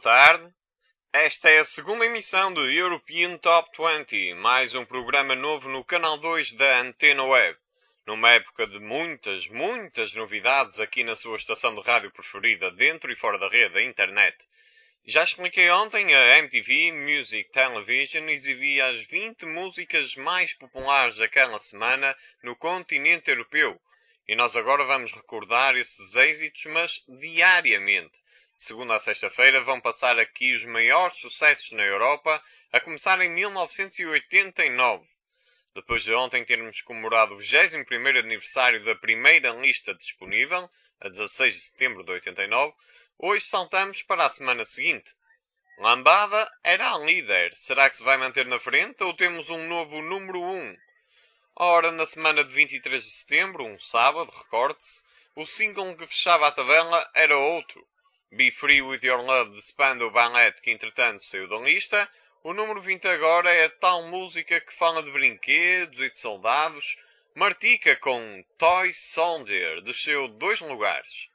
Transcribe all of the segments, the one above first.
tarde. Esta é a segunda emissão do European Top 20, mais um programa novo no canal 2 da Antena Web. Numa época de muitas novidades aqui na sua estação de rádio preferida, dentro e fora da rede da internet. Já expliquei ontem, a MTV Music Television exibia as 20 músicas mais populares daquela semana no continente europeu. E nós agora vamos recordar esses êxitos, mas diariamente. De segunda a sexta-feira vão passar aqui os maiores sucessos na Europa, a começar em 1989. Depois de ontem termos comemorado o 21º aniversário da primeira lista disponível, a 16 de setembro de 89, hoje saltamos para a semana seguinte. Lambada era a líder. Será que se vai manter na frente ou temos um novo número 1? Ora, na semana de 23 de setembro, um sábado, recorde-se, o single que fechava a tabela era outro. Be Free With Your Love de Spandau Ballet, que entretanto saiu da lista. O número 20 agora é a tal música que fala de brinquedos e de soldados. Martica com Toy Soldier, desceu 2 lugares.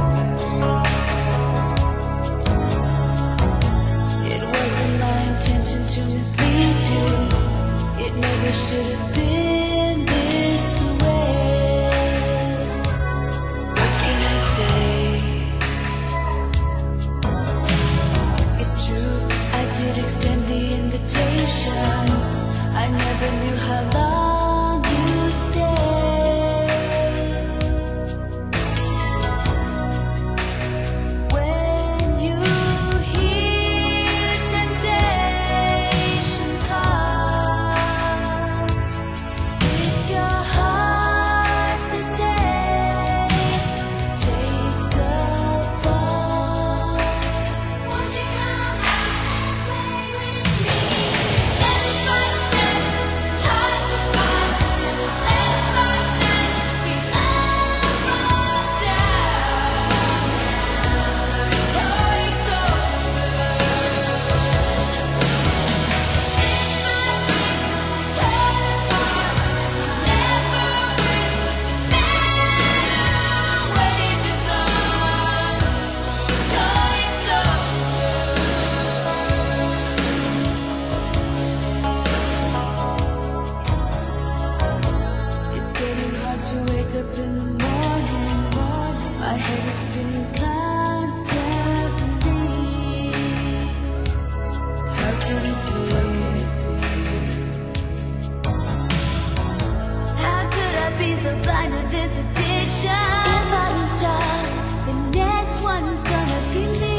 It wasn't my intention to mislead you. It never should have been this way. What can I say? It's true, I did extend the invitation. I never knew how long you'd stay. When you hear temptation come, it's your heart that takes the fall. Won't you come and play with me? Step by step, heart to heart, leg by leg, we fall down. Toy soldier, tear apart, never win, never wages on. Toy soldier. It's getting hard to wake up in the morning. My head is spinning constantly. How could it be? How could I be so blind to this addiction? If I don't stop, the next one's gonna be me.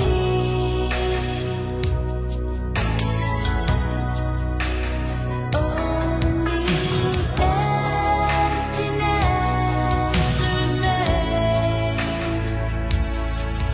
Only emptiness remains.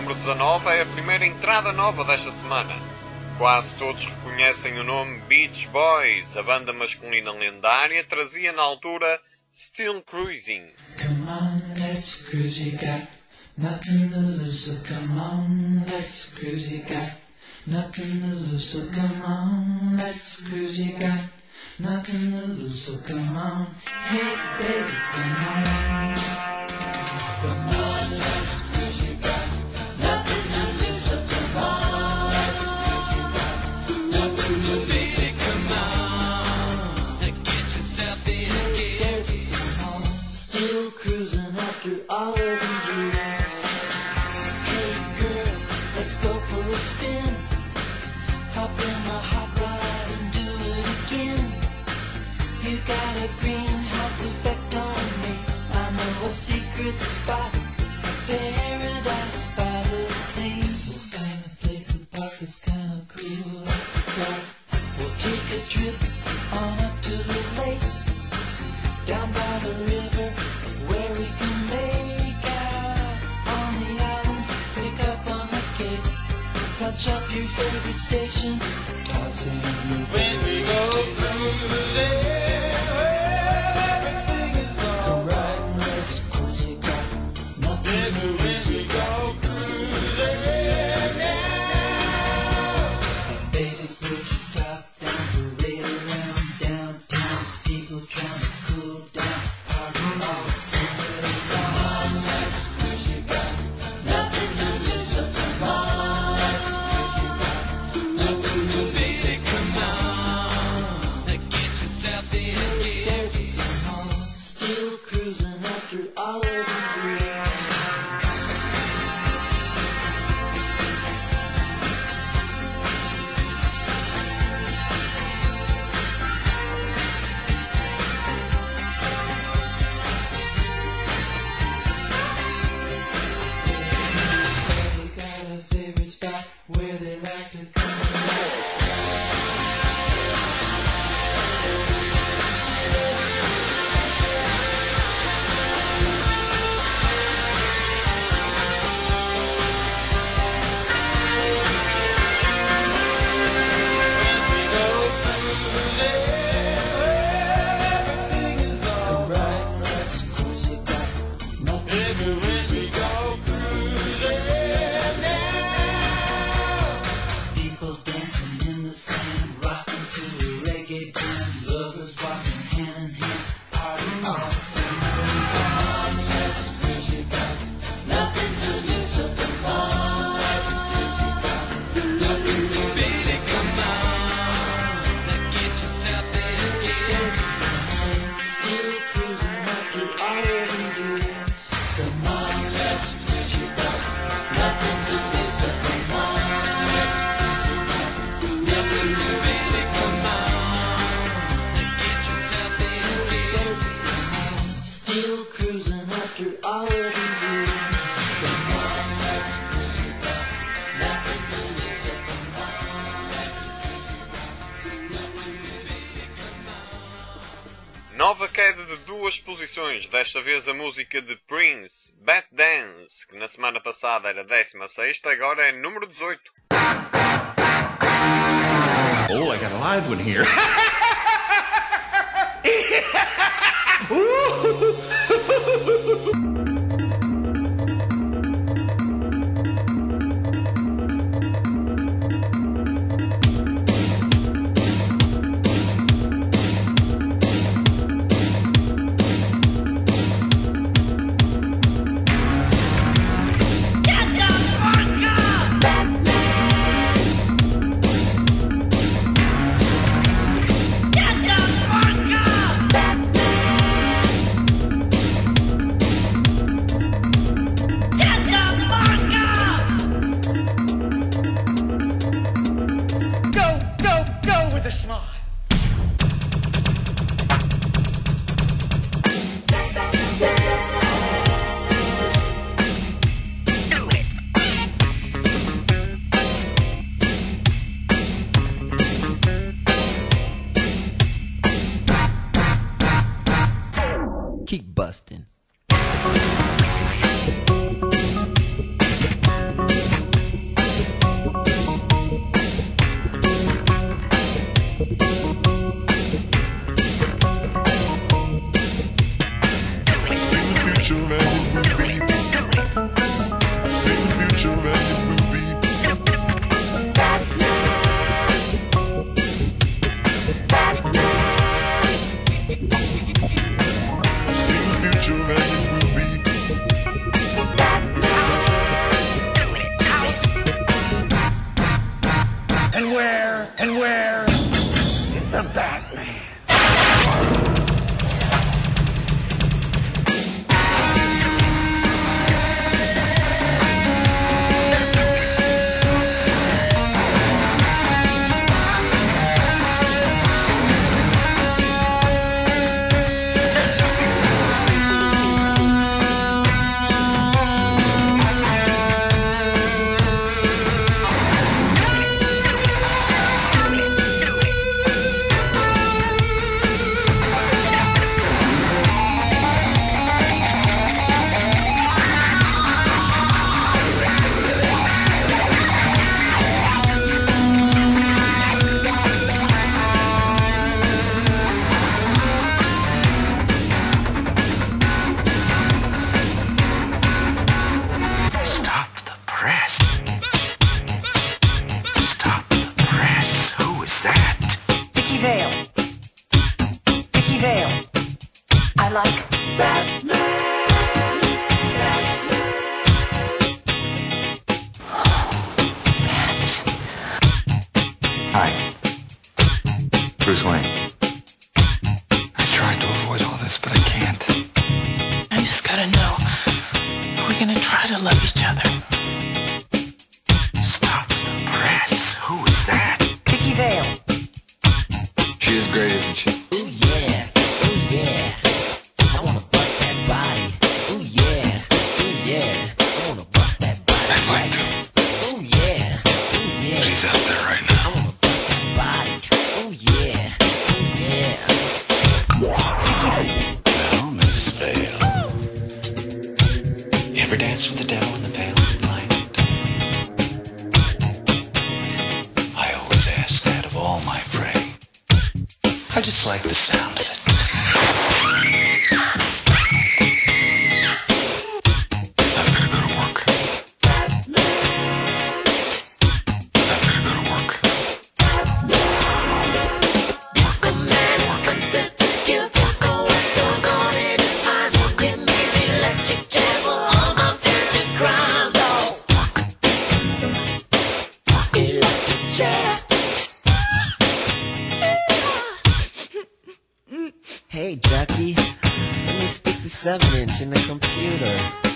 número 19 é a primeira entrada nova desta semana. Quase todos reconhecem o nome Beach Boys. A banda masculina lendária trazia na altura Still Cruising. Come on, let's cruise, you got nothing to lose, so come on, let's cruise, you got nothing to lose, so come on, let's cruise, you got nothing to lose, so come on, hey baby, come on. Come on, let's cruise, you got nothing to lose, so come on, let's cruise, you got nothing to lose, so come on, get yourself in gear. Still cruising after all of these years. Hey girl, let's go for a spin. Hop in my hot rod and do it again. You got a greenhouse effect on me. I know a secret spot, a paradise by the sea. We'll find a place to park that's kinda cool like that. We'll take a trip on up to the lake, down by the river, where we can make out on the island, pick up on the cape, punch up your favorite station, toss in your when we go cruising, everything is alright. Let's cruise, you got nothing to lose. We go cruising now. Baby, put your top down, parade around downtown, people trying to cool down, party all summer long. Let's cruise, you got nothing to lose, so come on. Let's cruise, you got nothing to lose, so come on. Get yourself in gear. Still cruising after all of these years. They got a favorite spot where they like to come. When we go cruising, everything is alright. Let's cruise, you got nothing to lose. We go cruising now. People dancing in the sand, rocking to the reggae band, lovers walking hand in hand, party all summer long. Let's cruise, you got nothing to lose, so come on. Let's cruise, you got nothing to lose, so come on. Get yourself in gear. Still cruising after all of these years. Come on, let's cruise, you got nothing to lose, so come on. Let's cruise, you got nothing to lose, so come on. Get yourself in gear. Still cruising after all of these years. Come on, let's cruise, you got nothing to lose, so come on. Let's cruise, you got nothing to lose, so come on. Nova queda de 2 posições, desta vez a música de Prince, Bad Dance, que na semana passada era 16ª, agora é número 18. Oh, I got a live one here. Go with a smile. Keep busting. And where is the Batman? I like Hi. Bruce Wayne. I tried to avoid all this, but I can't. I just gotta know, are we gonna try to love each other? Stop the press. Who is that? Vicky Vale. She is great, isn't she? Ooh yeah, ooh yeah. I wanna bust that body. Ooh yeah, I wanna bust that body. I'd like to. Ooh yeah, But he's out there right I now. wanna bust that body. Ooh yeah. Well, Miss Vale. You ever dance with the devil in the pale moonlight? I always ask that of all my prey. I just like the sound of it. I've gotta go to work. I've gotta go to work. Hey, Ducky, let me stick the 7-inch in the computer.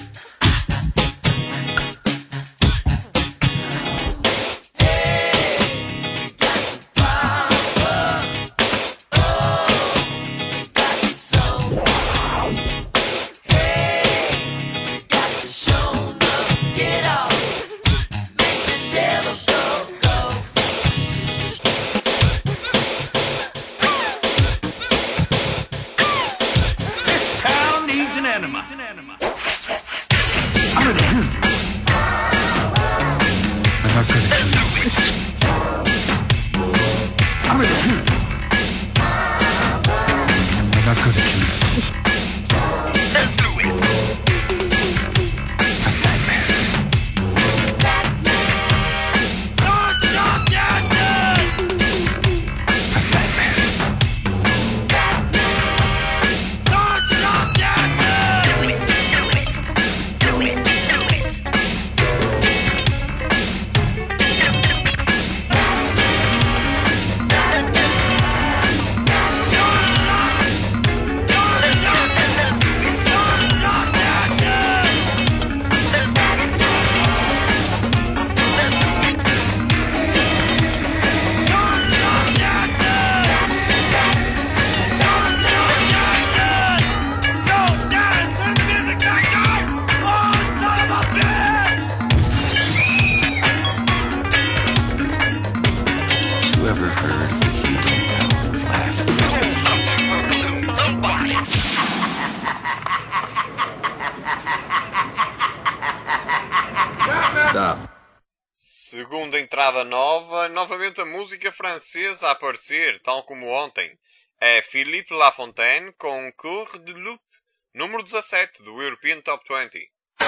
Town needs an enema. You ever heard of the healing power of laughter? Stop. Segunda entrada nova, novamente a música francesa a aparecer, tal como ontem. É Philippe Lafontaine com Cour de Loup, número 17 do European Top 20.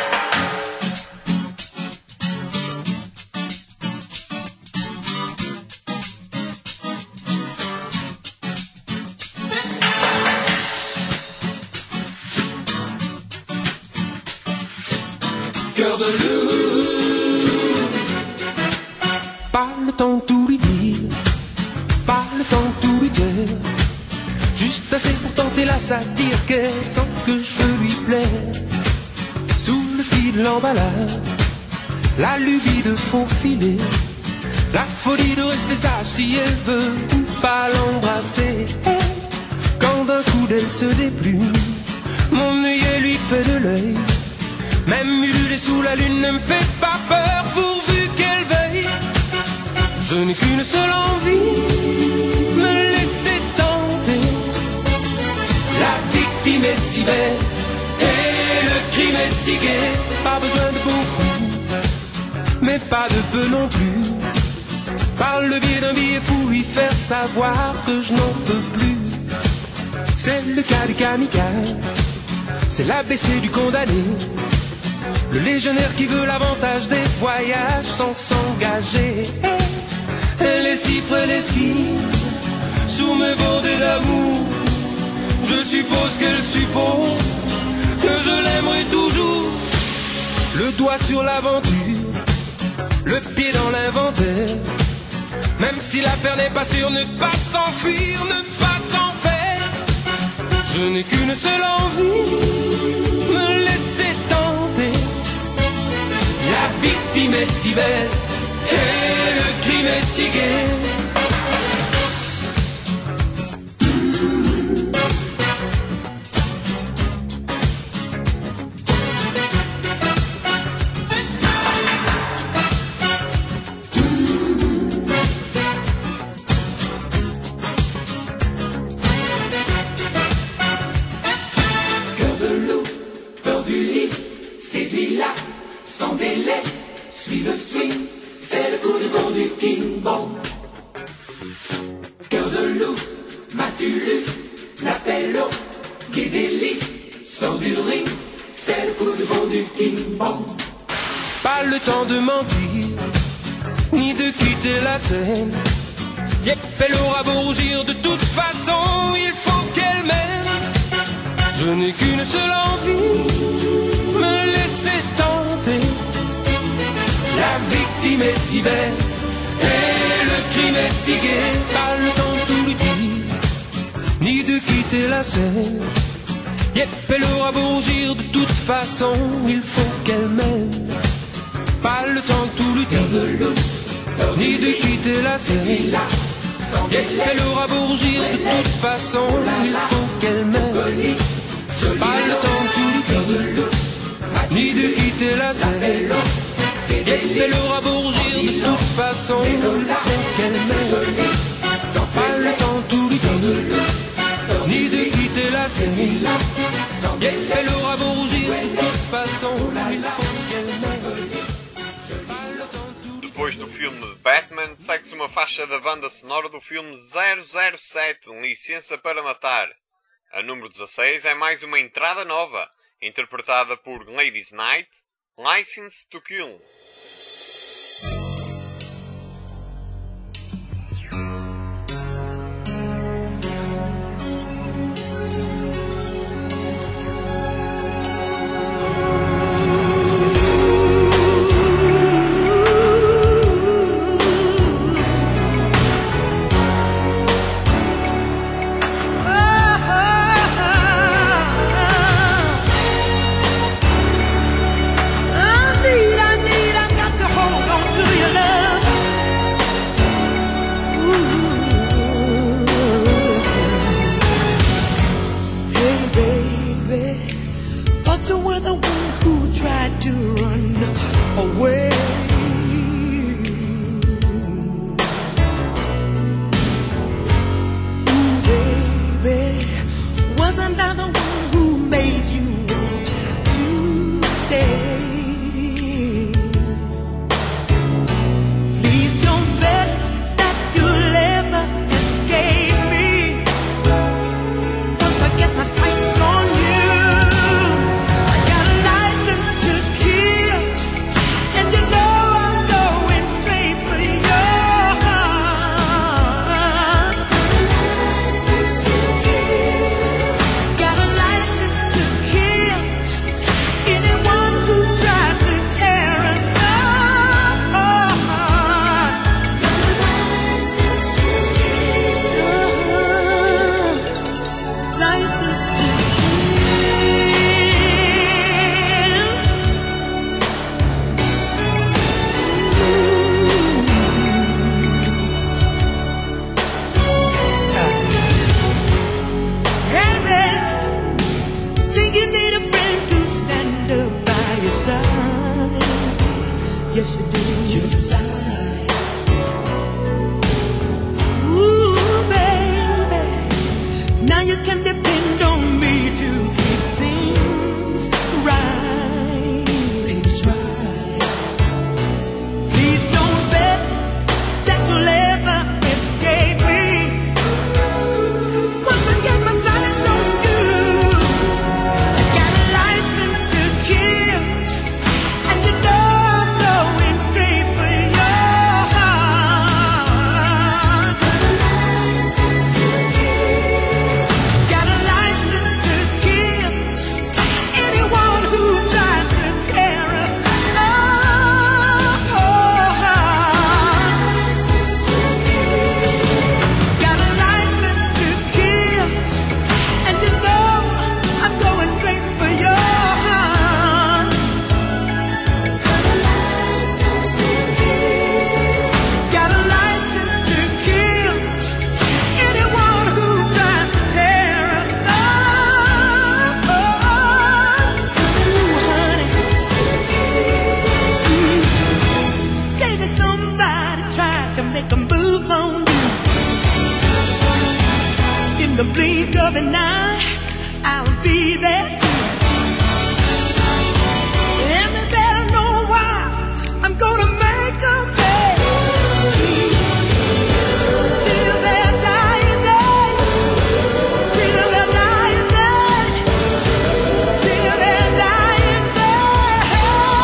Cœur de loup. Pas le temps de tout lui dire, pas le temps de tout lui dire. Juste assez pour tenter la satire qu'elle sent que je veux lui plaire. Sous le fil de l'emballage, la lubie de faufiler, la folie de rester sage si elle veut ou pas l'embrasser. Quand d'un coup d'elle se déplume, mon œillet lui fait de l'œil. Même ululé sous la lune ne me fait pas peur pourvu qu'elle veille. Je n'ai qu'une seule envie, me laisser tenter. La victime est si belle et le crime est si gai. Pas besoin de beaucoup, mais pas de peu non plus. Par le biais d'un billet fou lui faire savoir que je n'en peux plus. C'est le cas du kamikaze, c'est l'ABC du condamné. Le légionnaire qui veut l'avantage des voyages sans s'engager. Elle est si frénétique, sous mes bordées d'amour. Je suppose qu'elle suppose que je l'aimerai toujours. Le doigt sur l'aventure, le pied dans l'inventaire. Même si l'affaire n'est pas sûre, ne pas s'enfuir, ne pas s'en faire. Je n'ai qu'une seule envie, me laisser tenter. La victime est si belle et le crime est si gai. Cœur de loup, peur du lit, séduis-la sans délai. Suis le swing, c'est le coup de vent du King Bong. Cœur de loup, m'as-tu lu l'appel au guide des lits. Sors du ring, c'est le coup de vent du King Bong. Pas le temps de mentir, ni de quitter la scène. Yep, elle aura beau rougir, de toute façon, il faut qu'elle m'aime. Je n'ai qu'une seule envie, me laisser tenter. La victime est si belle et le crime est si gai. Pas le temps de tout lui dire, ni de quitter la scène. Yep, elle aura beau rougir, de toute façon, il faut qu'elle m'aime. Pas le temps de tout lui dire, ni de quitter la scène. Yep, elle aura beau rougir, de toute façon, il faut qu'elle m'aime. Pas le temps de tout lui dire, ni de quitter la scène. Elle aura beau rougir, de toute façon, il faut qu'elle m'aime. Pas le temps de tout lui dire, ni de quitter la scène. Elle aura beau rougir, de toute façon, il faut qu'elle m'aime. Depois do filme de Batman, segue-se uma faixa da banda sonora do filme 007, Licença para Matar. A número 16 é mais uma entrada nova, interpretada por Gladys Knight, License to Kill. Get my sights on you. yes you do. Yes, ooh, baby, now you can depend on me to keep things right. Things right. Please don't bet that you'll ever escape me. Once again, my son is on you. I got a license to kill, and you know I'm going straight for your heart. Got a license to kill anyone who tries to tear us apart. Got a license to kill, and you know I'm going straight for your heart. Got a license to kill anyone who tries to tear us apart. Ooh, honey. Say that somebody tries to make a move on you. In the blink of an eye, I'll be there too. And they better know why I'm gonna make them pay. Till their dying day. Till their dying day. Till their dying day.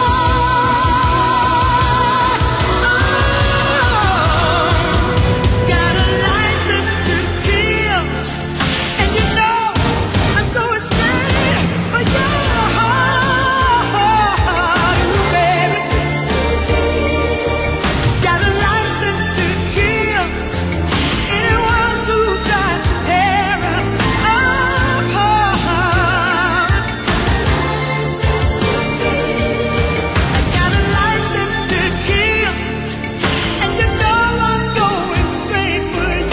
Got a license to kill, and you know I'm going straight for your heart, baby. Got a license to kill anyone who tries to tear us apart. I got a license to kill, and you know I'm going straight for your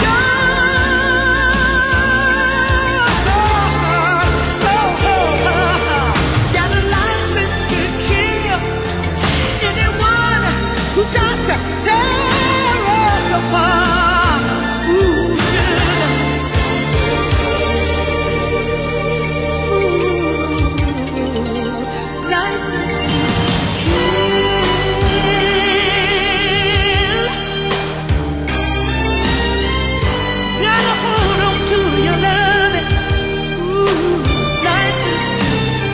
heart. Got a license to kill anyone who tries to tear us apart. Ooh, sugar. Ooh, license to kill. Gotta hold on to your loving. Ooh, license to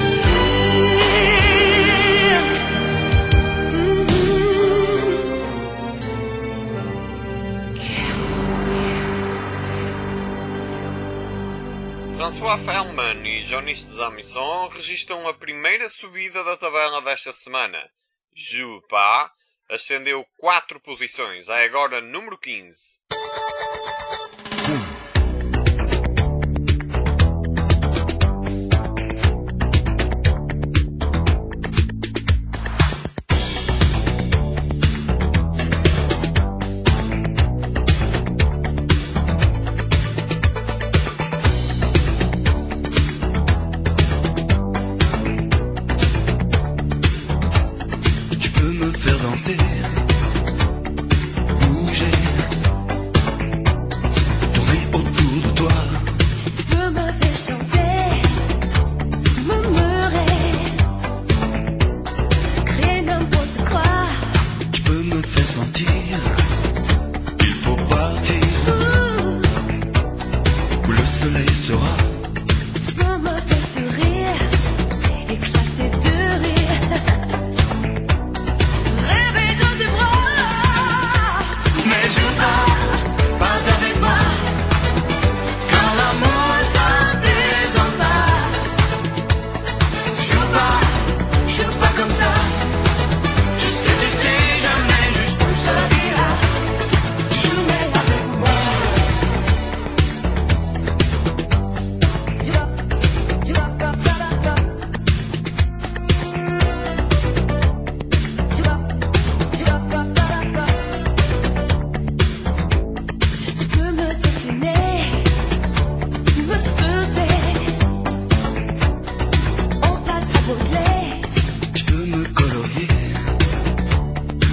François Feldman e Jonis Zamison registram a primeira subida da tabela desta semana. Je Pas ascendeu 4 posições, é agora número 15. Tu peux me faire danser, bouger, tourner autour de toi. Tu peux me faire chanter, murmurer, créer n'importe quoi. Tu peux me faire sentir, il faut partir, où le soleil sera. Tu peux me faire sourire, éclater de rire, rêver dans tes bras. Mais je pas avec moi, car l'amour ça plaisante pas. Je pas comme ça. Tu sais jamais jusqu'où ça ira. Jouer avec moi. Tu peux me dessiner, me sculpter, en pâte à modeler. Tu peux me colorier,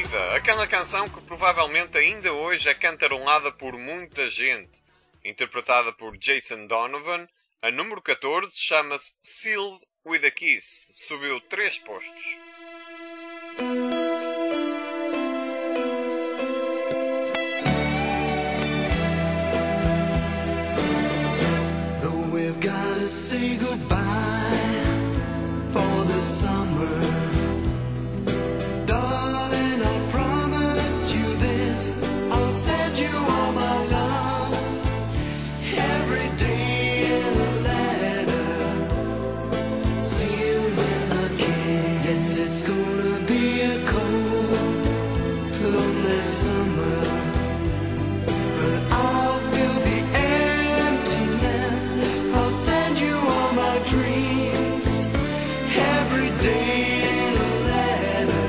Vida, aquela canção que provavelmente ainda hoje é cantarolada por muita gente. Interpretada por Jason Donovan, a número 14 chama-se Sealed with a Kiss. Subiu 3 postos. Though we've gotta say goodbye for the summer, darling, I promise you this, I'll send you all my love every day in a letter, sealed with a kiss. Yes, it's gonna be a cold, lonely summer, but I'll fill the emptiness, I'll send you all my dreams every day in a letter,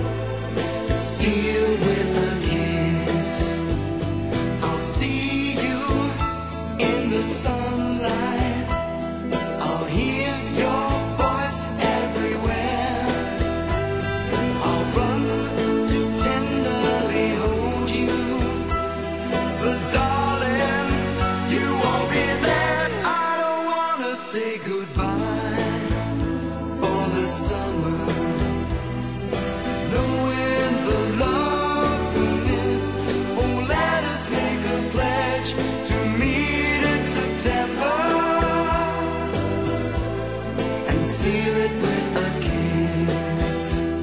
sealed with a kiss. I'll see you in the sunlight, I'll hear your voice everywhere, I'll run to tenderly hold you, but darling, you won't be there. I don't wanna say goodbye for the summer, knowing the love we miss. Oh, let us make a pledge to meet in September and seal it with a kiss.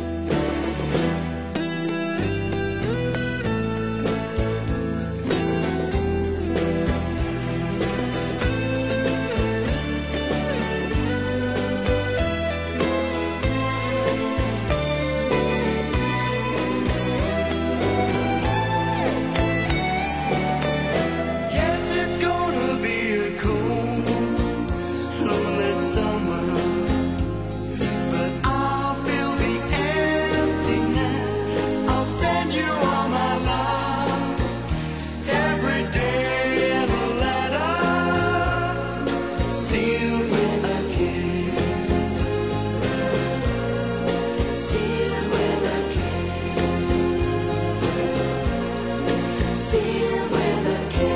Yes, it's gonna be a cold, lonely summer, but I'll fill the emptiness, I'll send you all my love every day in a letter, sealed with a kiss, sealed with a kiss, sealed with a kiss.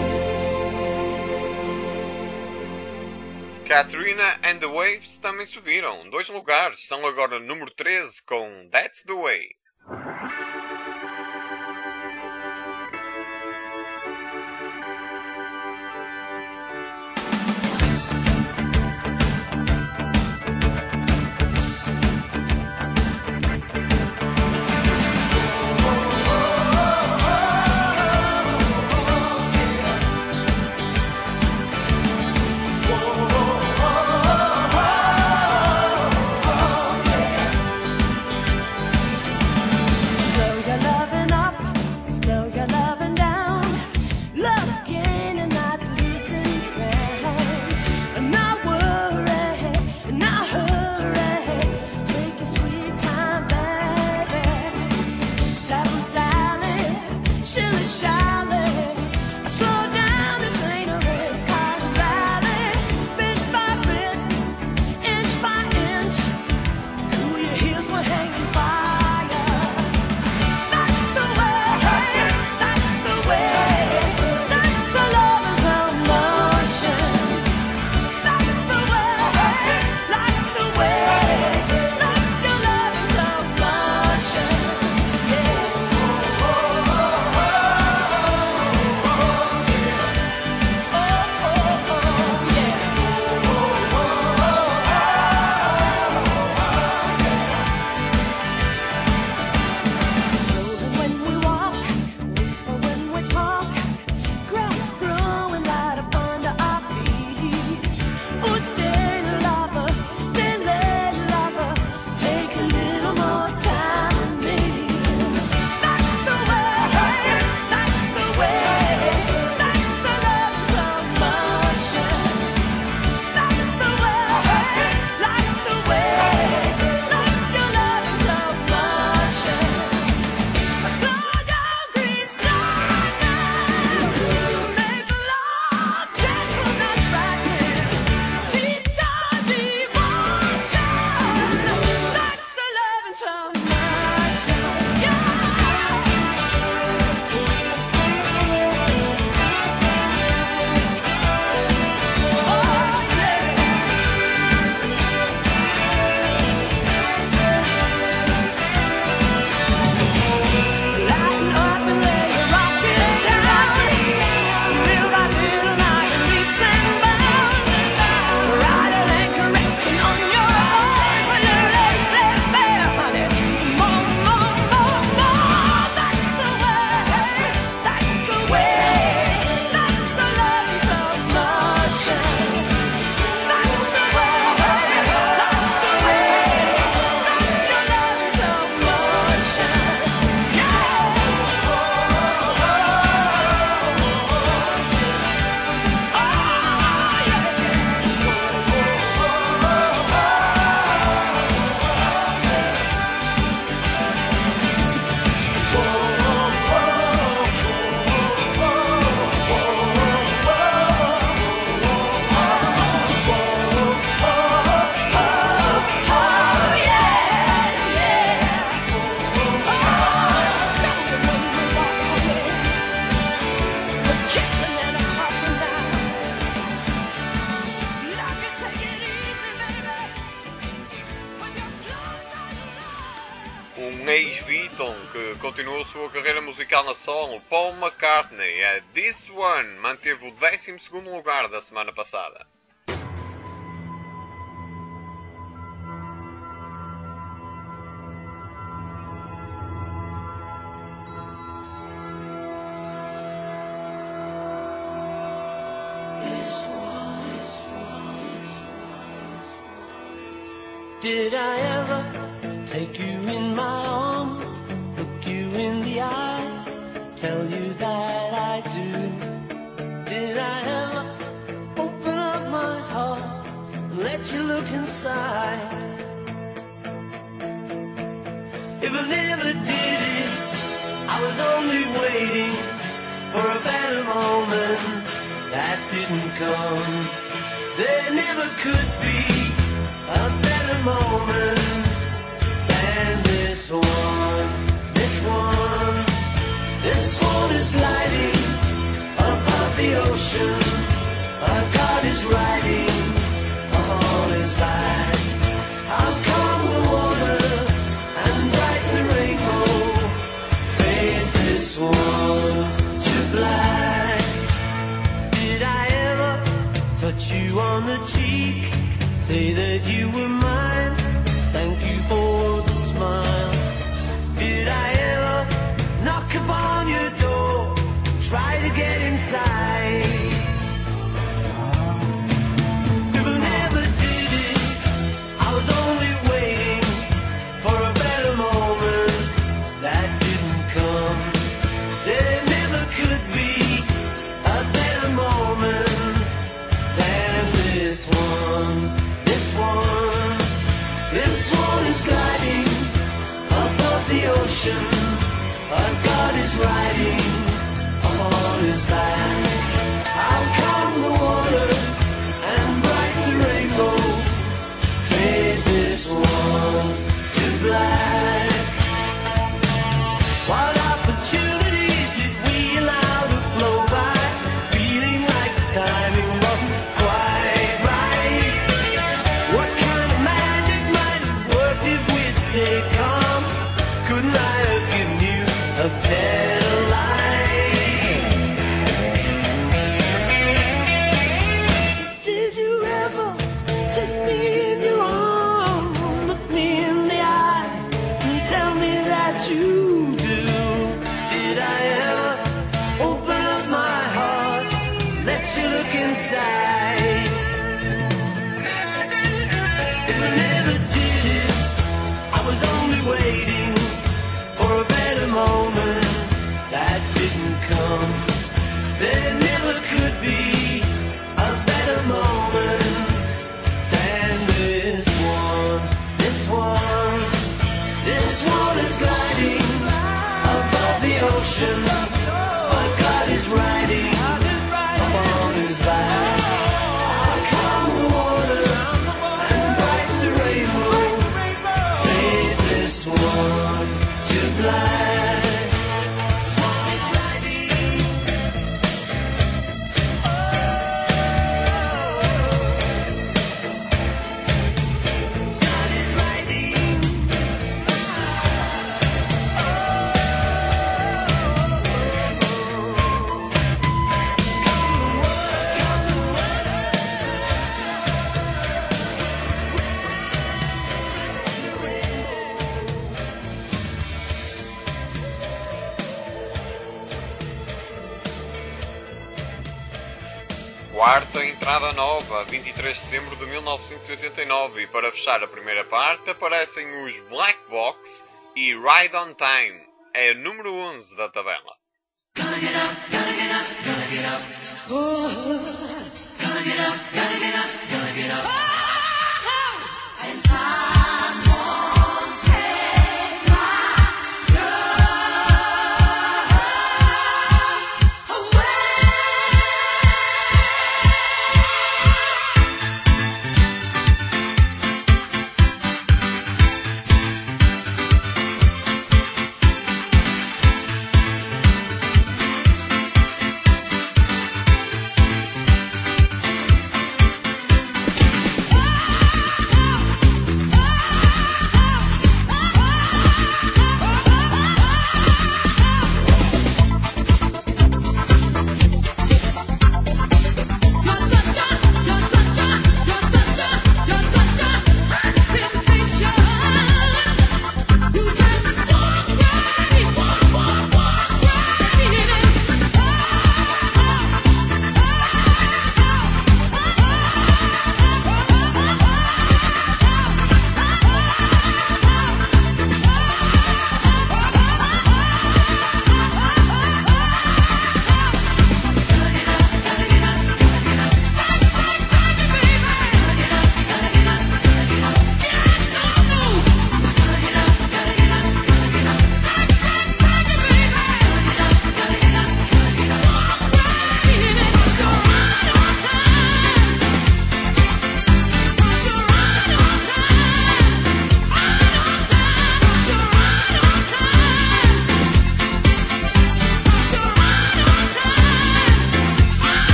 Katrina and the Waves também subiram 2 lugares. São agora número 13 com That's the Way. ex-Beatle que continuou sua carreira musical na solo, Paul McCartney, a This One manteve o 12º lugar da semana passada. Did I ever take you in my arms, look you in the eye, tell you that I do? Did I ever open up my heart and let you look inside? If I never did it, I was only waiting for a better moment that didn't come. There never could be a better moment than this one. This one, this one is lighting above the ocean. A God is riding on his back. How come the water and bright the rainbow fade this one to black? Did I ever touch you on the cheek? Say that you were mine, thank you for the smile. Did I ever knock upon your door, try to get inside? If I never did it, I was only waiting for a better moment that didn't come. There never could be a better moment than this one. This one is gliding above the ocean. A God is riding on his back. How come the water and bright the rainbow fade this one to black? What opportunities did we allow to flow by, feeling like the timing wasn't quite right? What kind of magic might have worked if we'd stayed calm? Couldn't I have given you a better life? Did you ever take me in your arms, look me in the eye, and tell me that you do? Did I ever open up my heart, let you look inside? If I never did it, I was only waiting for a better moment that didn't come. There never could be a better moment than this one. This one, this one is gliding above the ocean. But God is riding upon his back. How come the water and bright the rainbow fade this one to black? Quarta entrada nova, 23 de setembro de 1989, e para fechar a primeira parte aparecem os Black Box e Ride on Time, é o número 11 da tabela. Gonna get up, gonna get up, gonna get up. Gonna get up, gonna get up, gonna get up. And time won't take my love away.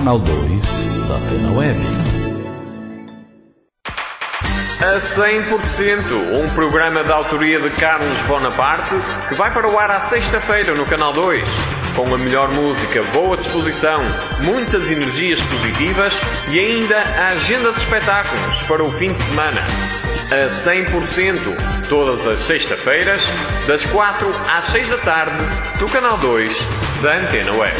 canal 2 da Antena Web. A 100%, um programa de autoria de Carlos Bonaparte que vai para o ar à sexta-feira no Canal 2. Com a melhor música, boa disposição, muitas energias positivas e ainda a agenda de espetáculos para o fim de semana. A 100%, todas as sextas-feiras, das 4 às 6 da tarde, no Canal 2 da Antena Web.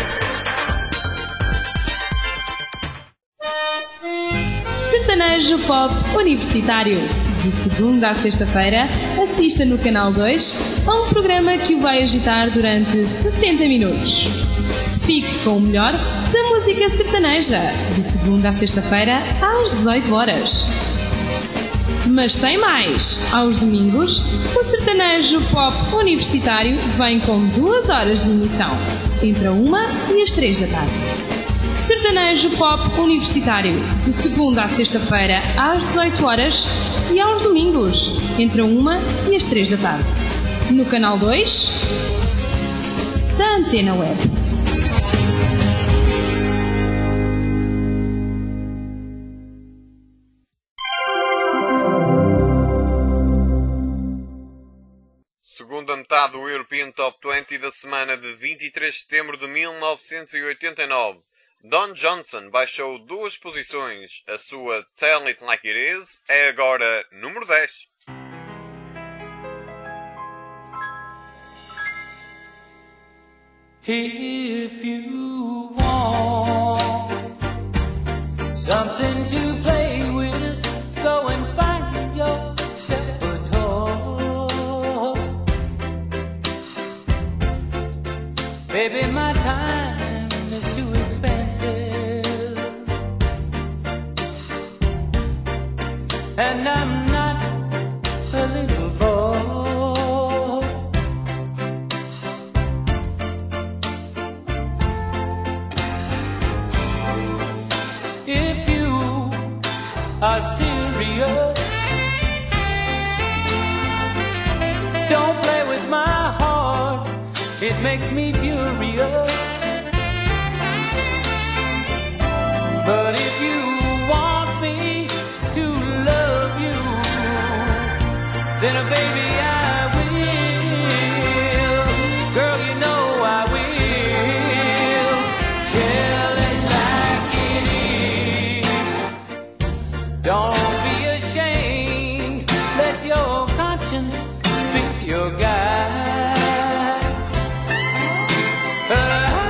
Sertanejo Pop Universitário. De segunda à sexta-feira, assista no Canal 2 a um programa que o vai agitar durante 60 minutos. Fique com o melhor da música sertaneja. De segunda à sexta-feira, às 18 horas. Mas tem mais! Aos domingos, o Sertanejo Pop Universitário vem com 2 horas de emissão, entre a 1 e as 3 da tarde. Sertanejo Pop Universitário, de segunda à sexta-feira às 18 horas e aos domingos, entre a 1 e as 3 da tarde. No Canal 2 da Antena Web. Segunda metade do European Top 20 da semana de 23 de setembro de 1989. Don Johnson baixou 2 posições. A sua Tell It Like It Is é agora número 10. If you want something to play with, go and find yourself a toy. Baby, my time is too expensive, and I'm not a little boy. If you are serious, don't play with my heart, it makes me furious. But if you want me to love you, then baby I will. Girl, you know I will. Tell it like it is. Don't be ashamed. Let your conscience be your guide. But I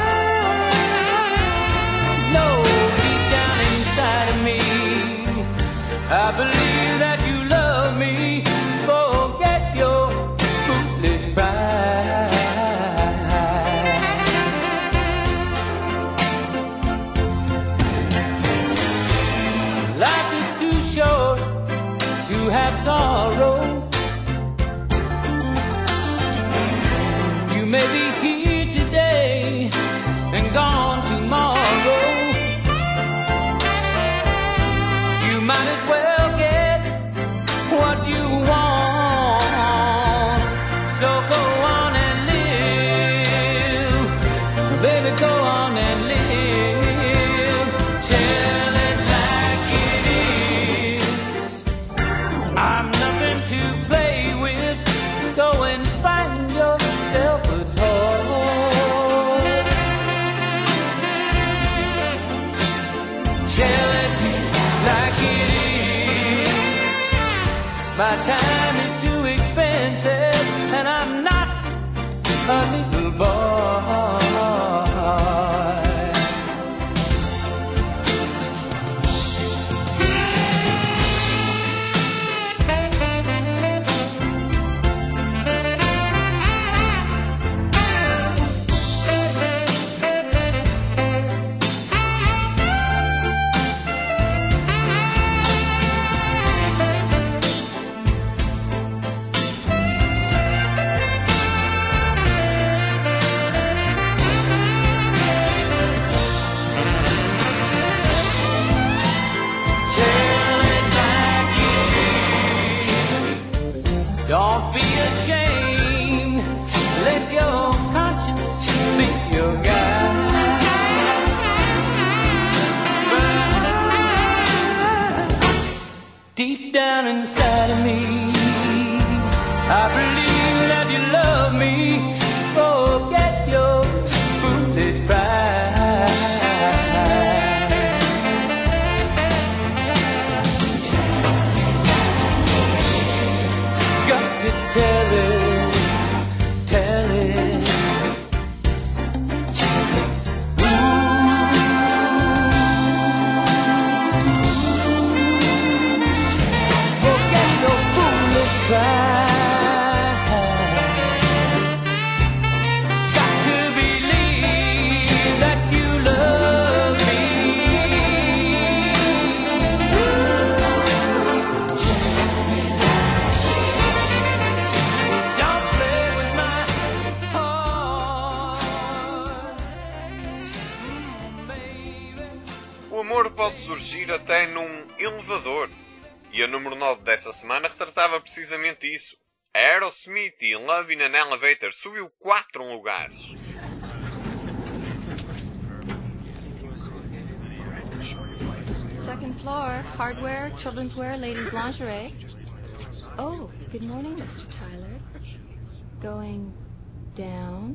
know deep down inside of me, I believe that you love me. Forget your foolish pride. Life is too short to have sorrow. You may be here today and gone tomorrow. You might as well get what you want. So go on and live, baby, go on and live. Tell it like it is. I'm nothing to play with. Go and find yourself a toy. deep down inside of me, I believe that you love me. Forget your foolish pride. Got to tell it, tell it. Forget your foolish pride. Got to believe that you love me. Don't play with my heart, baby. O amor pode surgir até num elevador. E a número 9 dessa semana retratava precisamente isso. A Aerosmith em Love in an Elevator subiu 4 lugares. Second floor, hardware, children's wear, ladies' lingerie. Oh, good morning, Mr. Tyler. Going down?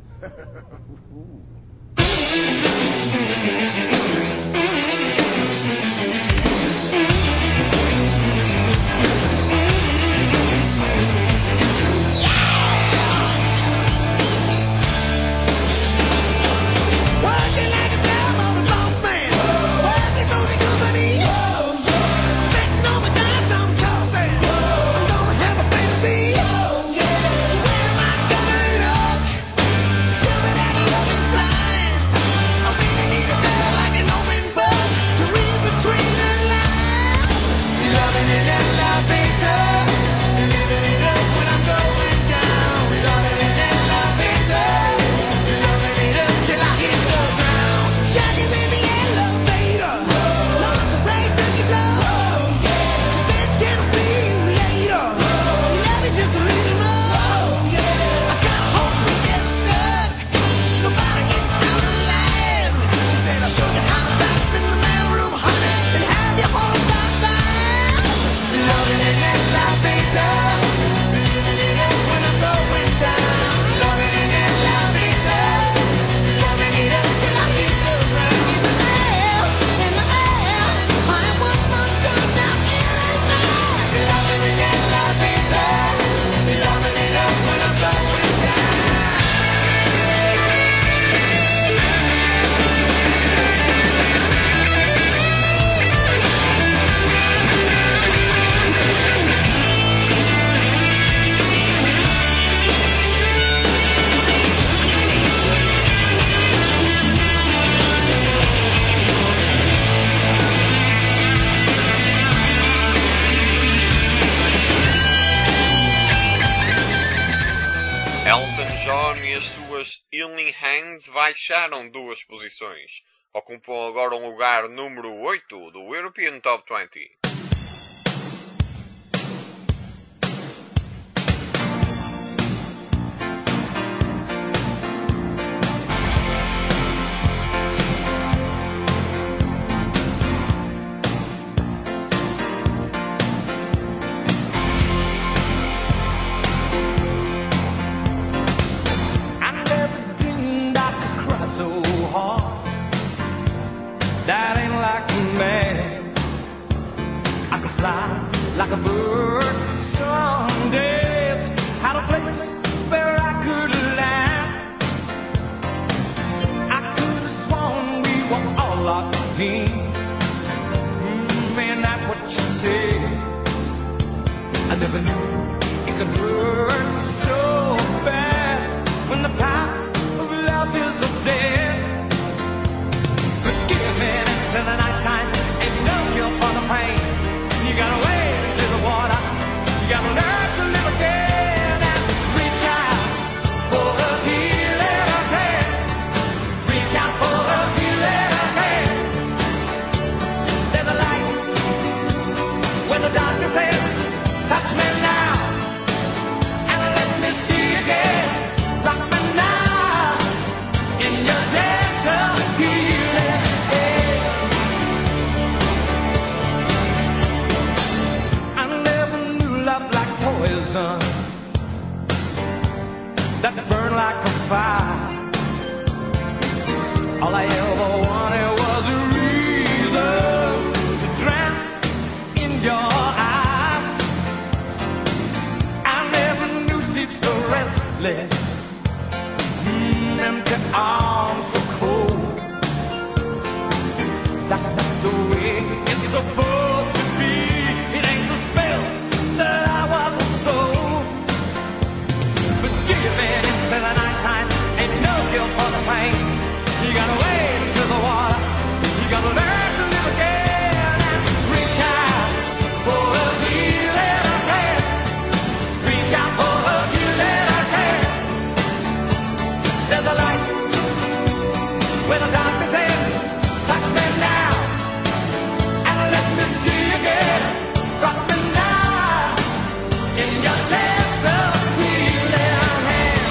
Working like a dime on a boss man. Working for the company. Betting on my dimes, I'm tossing. I'm gonna have a fantasy. Where am I going up? Tell me that love is blind. I really need a girl like an open book to read between the lines. Loving it and elevator, living it up when I'm going down. Loving it and elevator, loving it up till I hit the ground. Shining in the elevator, lots of rays in your blood. She said, "Can I see you later? Love me just a little more." I kinda hope we get stuck. Nobody gets out alive. She said, "I'll show you how to bounce in the mailroom, honey, and have your whole lifestyle." Loving it and elevator, living it up when I'm going down. Loving it and elevator, loving it up till I hit the ground. In the air, honey, one more time now, in the air. Loving it and elevator, loving it up when I'm going down. Elton John e as suas Healing Hands baixaram 2 posições. Ocupam agora um lugar número 8 do European Top 20. I never dreamed I could cry so hard. That ain't like a man. I could fly like a bird. Some days had a place where I could land. I could have sworn we were all locked in. Man, that's what you said. I never knew it could hurt so bad when the power of love is up there. But give me till the nighttime and no cure for the pain. You gotta wade into the water. You gotta learn to live again and reach out for a healing hand. Reach out for a healing hand. There's a light when the darkness ends. Touch me now and let me see All I ever wanted was a reason to drown in your eyes. I never knew sleep so restless, empty arms so cold. That's not the way it's supposed to be. It ain't the spell that I was sold. But giving into the nighttime ain't no cure for the pain. You gotta wade into the water. You gotta learn to live again and reach out for a healing hand. Reach out for a healing hand. There's a light where the darkness ends. Touch me now and let me see again. Rock me now in your gentle healing hand.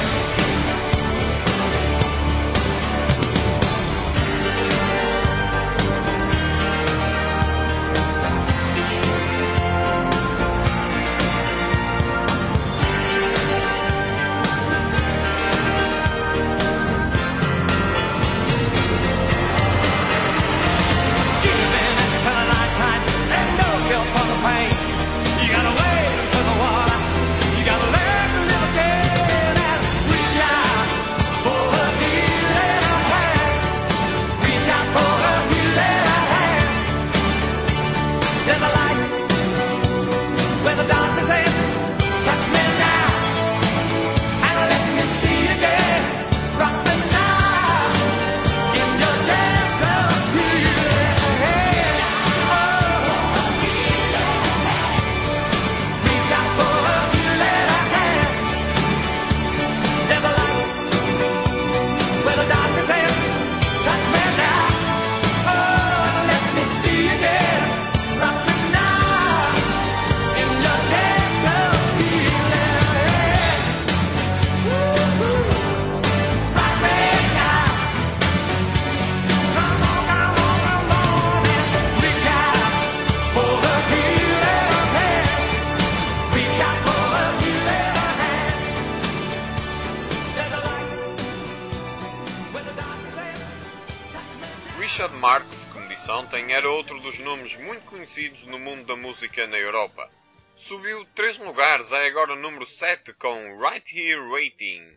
Giving into the nighttime ain't no cure for the pain. You gotta wade into the water. You gotta learn to live again and reach out for a healing hand. Reach out for a healing hand. There's a light where the darkness ends. Touch me now and let me see again. Rock me now in your gentle healing hand. Reach out for a healing hand. There's a light where the darkness ends. Touch me now. Oh, let me see again. Rock me now in your gentle healing hand. Rock me now. Come on, come on, come on and reach out for a healing hand. Reach out for a healing hand. There's a light where the darkness ends. Touch me now. Richard Marx, como disse ontem, era outro dos nomes muito conhecidos no mundo da música na Europa. Subiu 3 lugares, é agora número 7 com Right Here Waiting.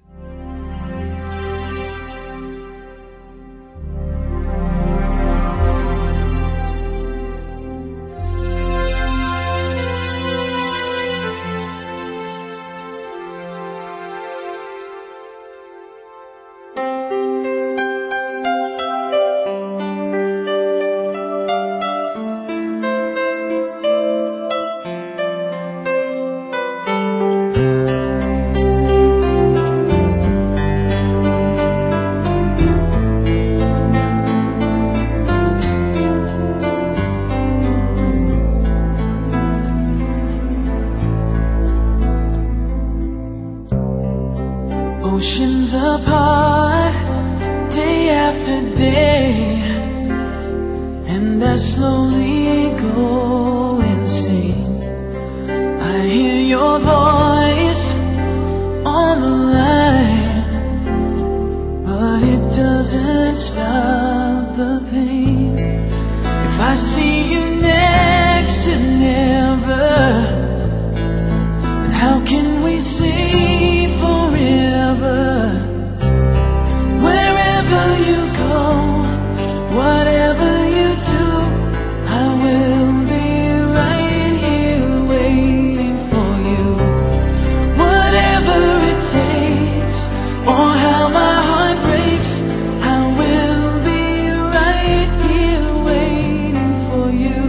Oceans apart, day after day, and I slowly go insane. I hear your voice on the line, but it doesn't stop the pain. If I see you next to never, then how can we say forever? Wherever you go, whatever you do, I will be right here waiting for you. Whatever it takes, or how my heart breaks, I will be right here waiting for you.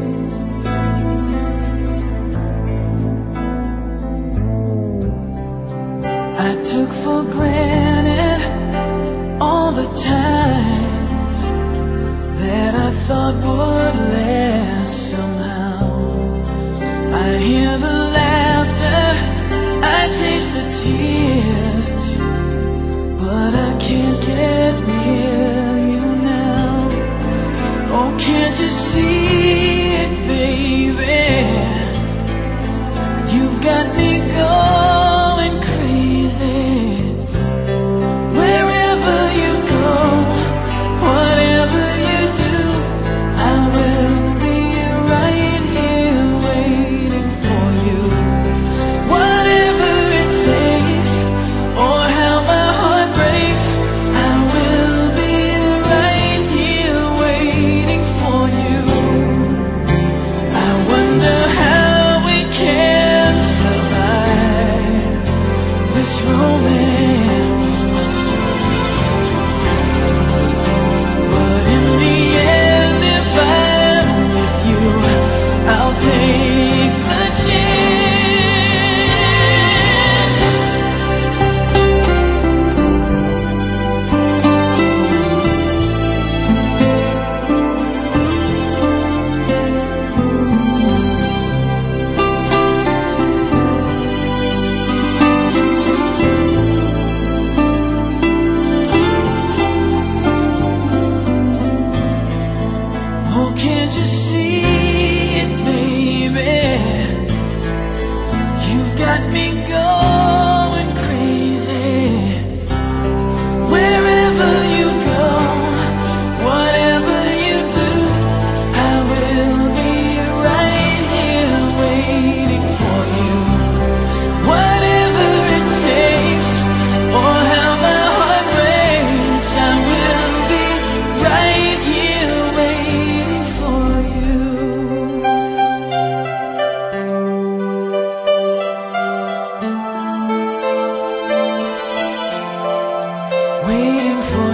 I took for granted all the times that I thought would last somehow. I hear the laughter, I taste the tears, but I can't get near you now. Oh, can't you see it, baby? You've got me going crazy. Wherever you go,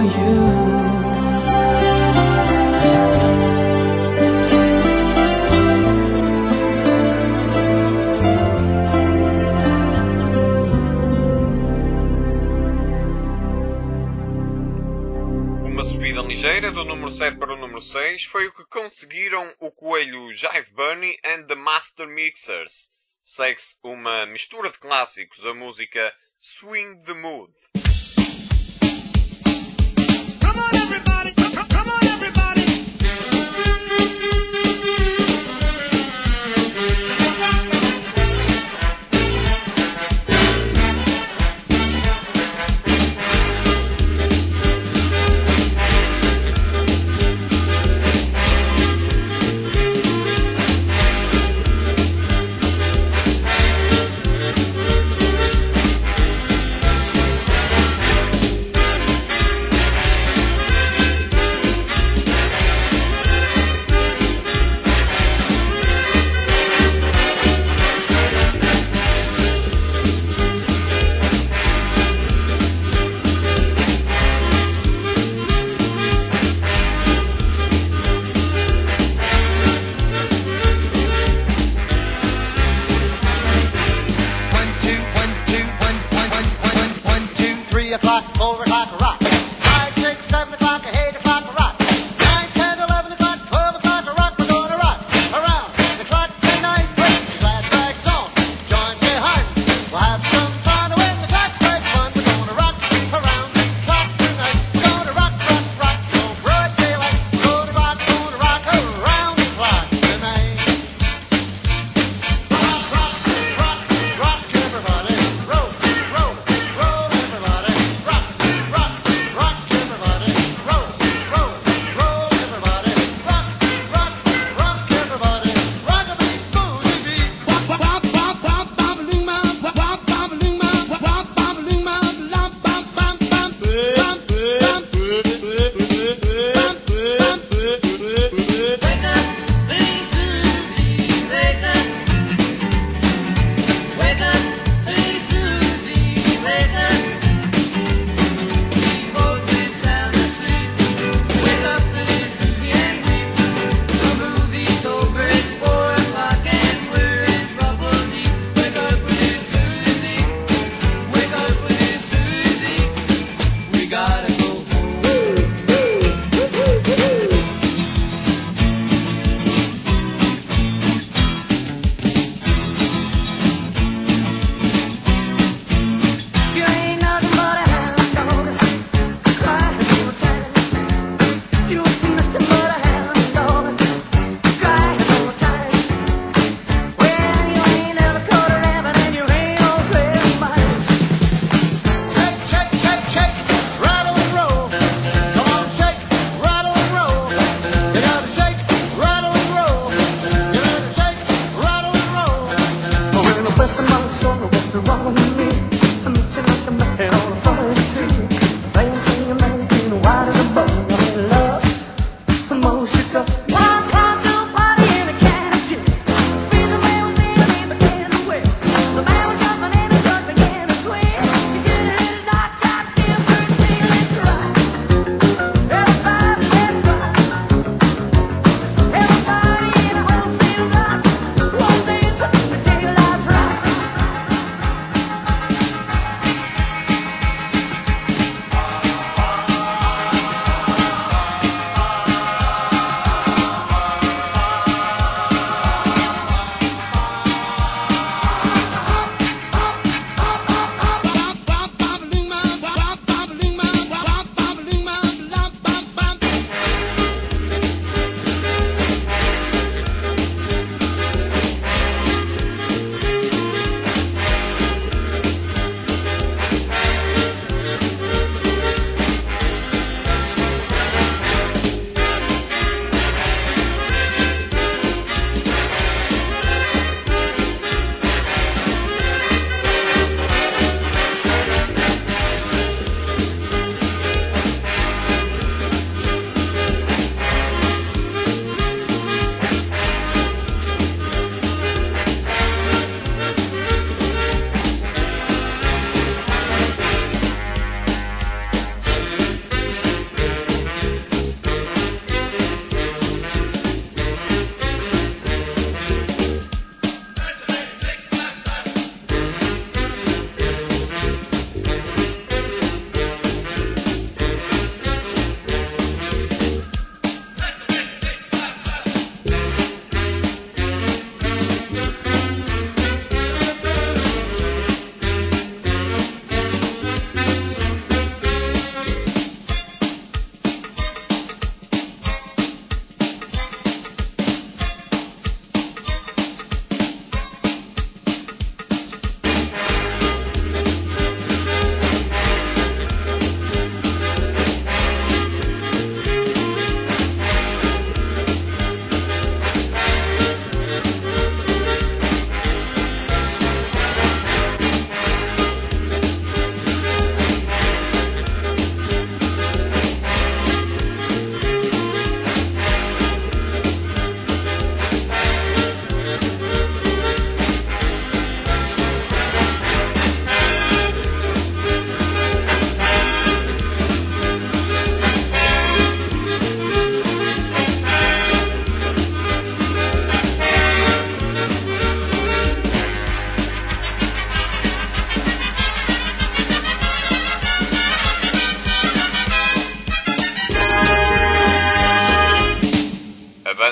you. Uma subida ligeira do número 7 para o número 6 foi o que conseguiram o Coelho Jive Bunny and the Master Mixers. Segue-se uma mistura de clássicos, a música Swing the Mood. Come on everybody, come on everybody.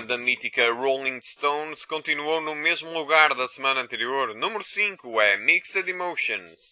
líder da mítica Rolling Stones continuou no mesmo lugar da semana anterior. Número 5 é Mixed Emotions.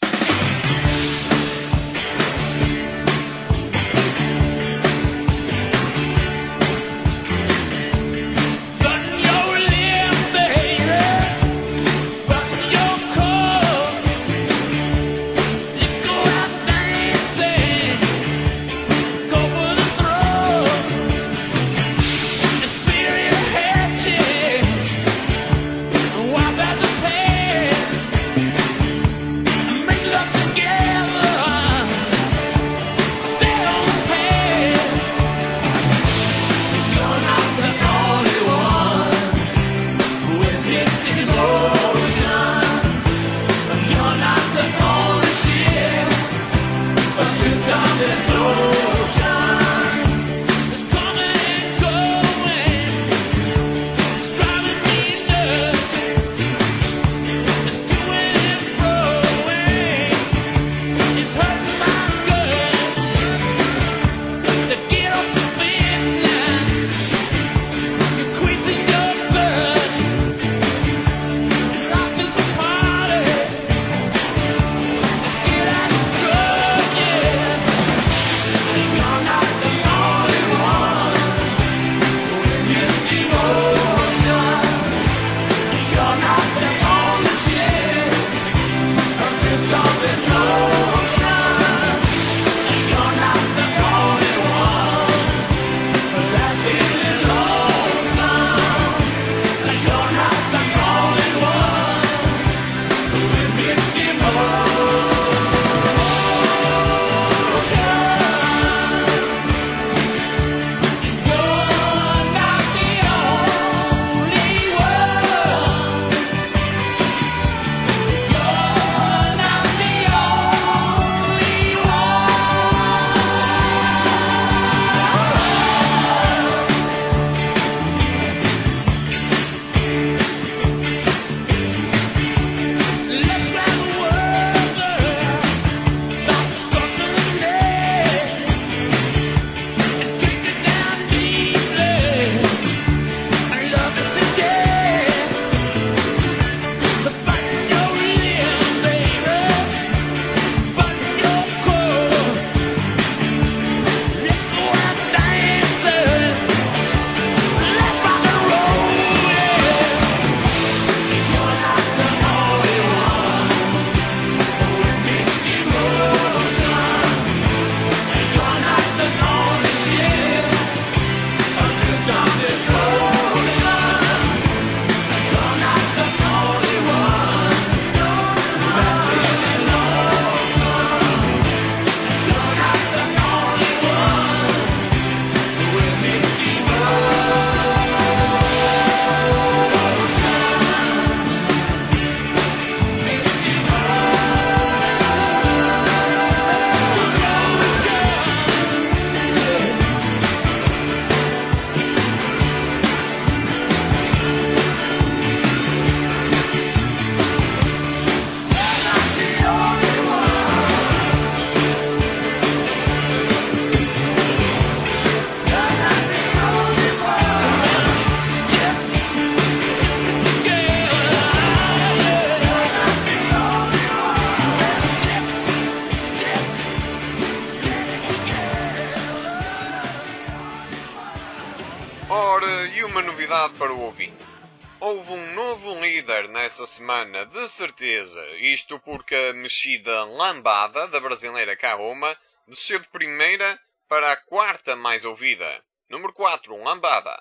Ora, e uma novidade para o ouvinte. Houve um novo líder nessa semana, de certeza. Isto porque a mexida Lambada, da brasileira Kaoma, desceu de primeira para a quarta mais ouvida. Número 4, Lambada.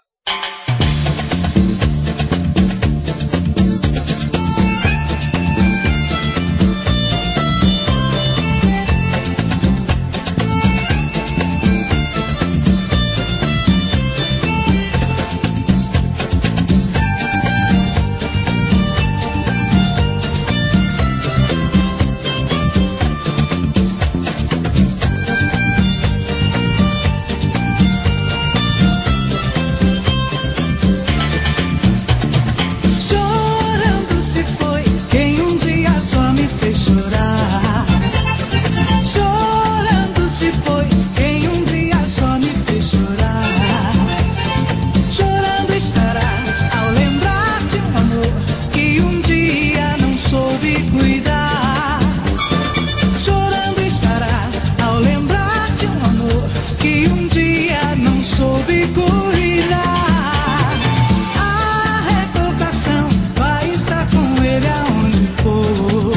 que um dia não soube cuidar. A recordação vai estar com ele aonde for.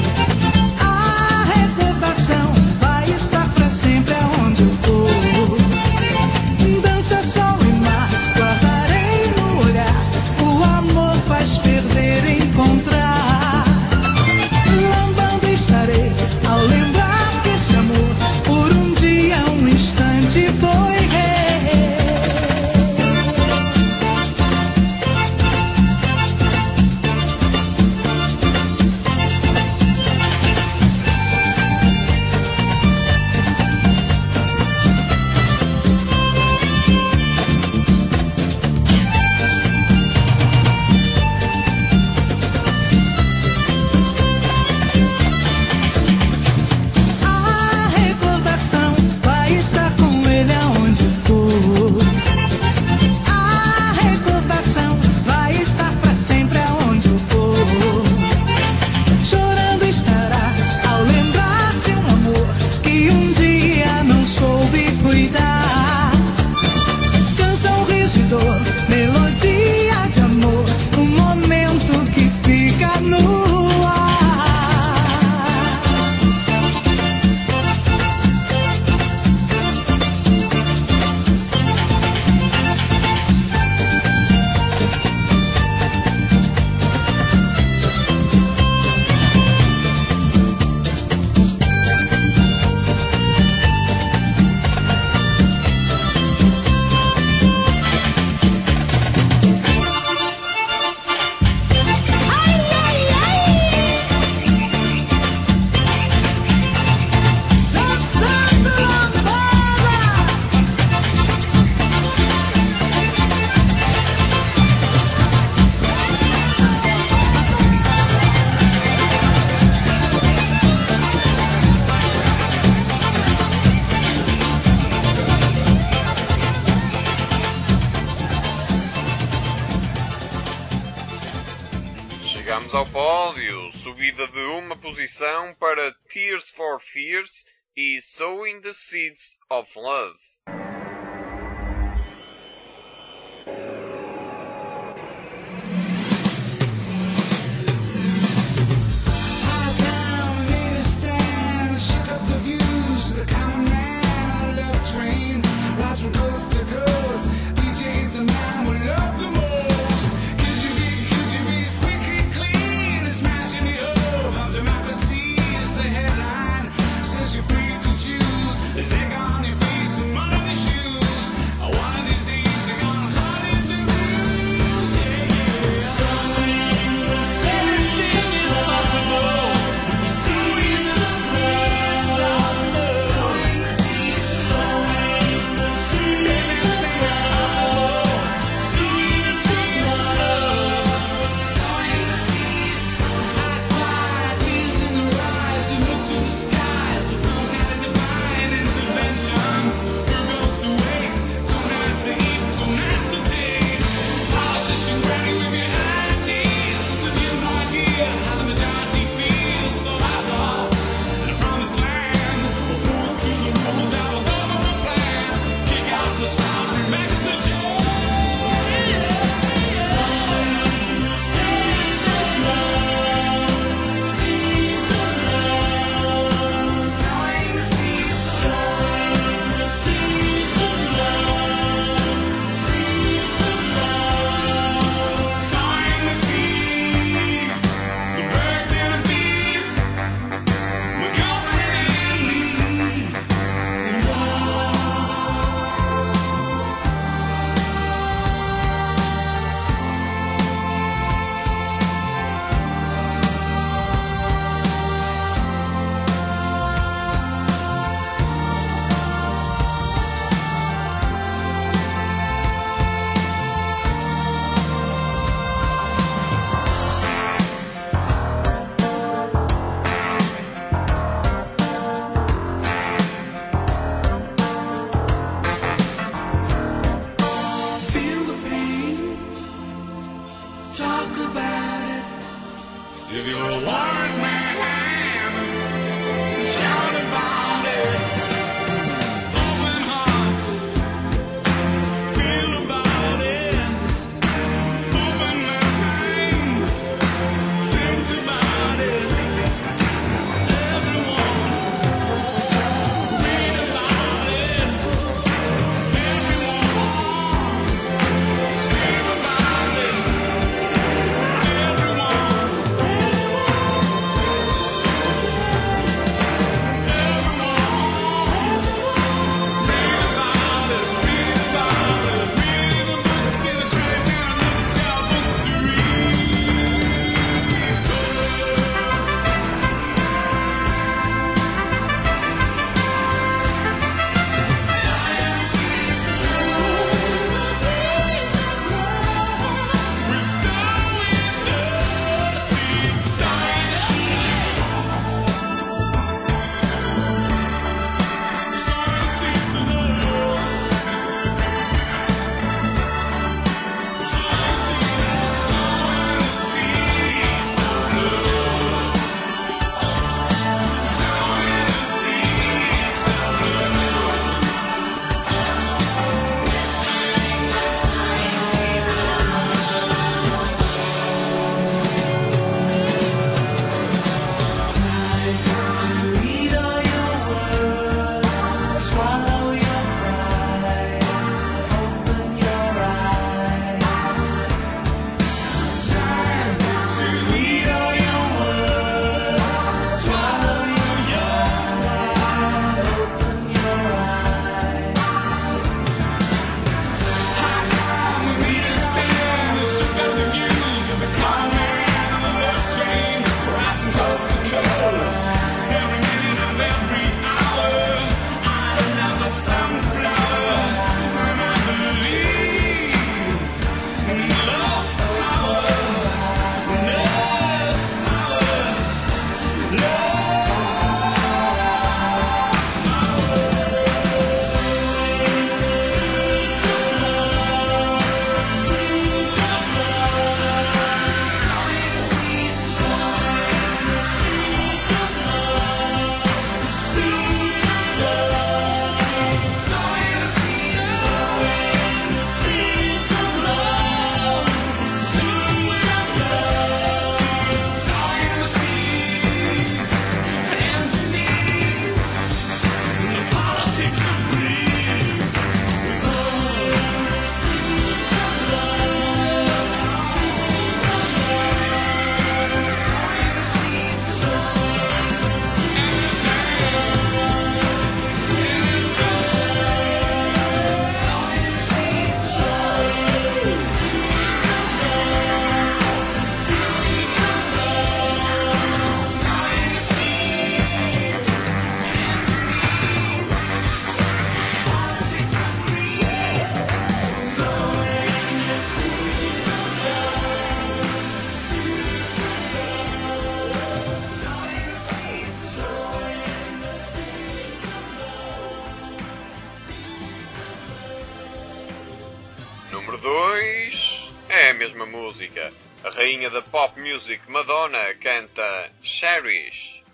A recordação vai estar pra sempre aonde eu for. Dança, sol e mar, guardarei no olhar. O amor faz perder e encontrar. Lambando estarei ao lembrar que esse amor por um dia, um instante foi rei. A recordação vai estar com ele aonde for. A recordação vai estar pra sempre aonde eu for. Chorando estará ao lembrar de um amor que um dia não soube cuidar. Canção, riso e dor, melodia de amor, um momento que fica no ar. Chegamos ao pódio, subida de uma posição para Tears for Fears e Sowing the Seeds of Love. Is egg on your face and número 2 é a mesma música. A rainha da pop music Madonna canta Cherish.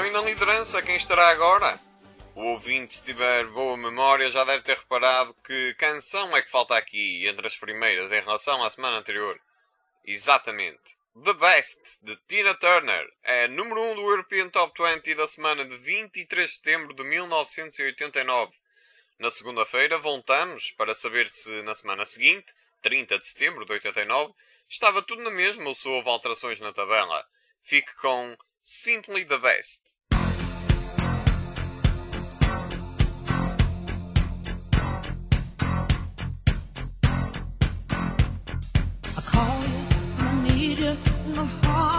e na liderança, quem estará agora? O ouvinte, se tiver boa memória, já deve ter reparado que canção é que falta aqui entre as primeiras em relação à semana anterior. Exatamente. The Best, de Tina Turner, é número 1 do European Top 20 da semana de 23 de setembro de 1989. Na segunda-feira voltamos para saber se na semana seguinte, 30 de setembro de 89, estava tudo na mesma ou se houve alterações na tabela. Fique com Simply the Best. I call you, I need you in the heart.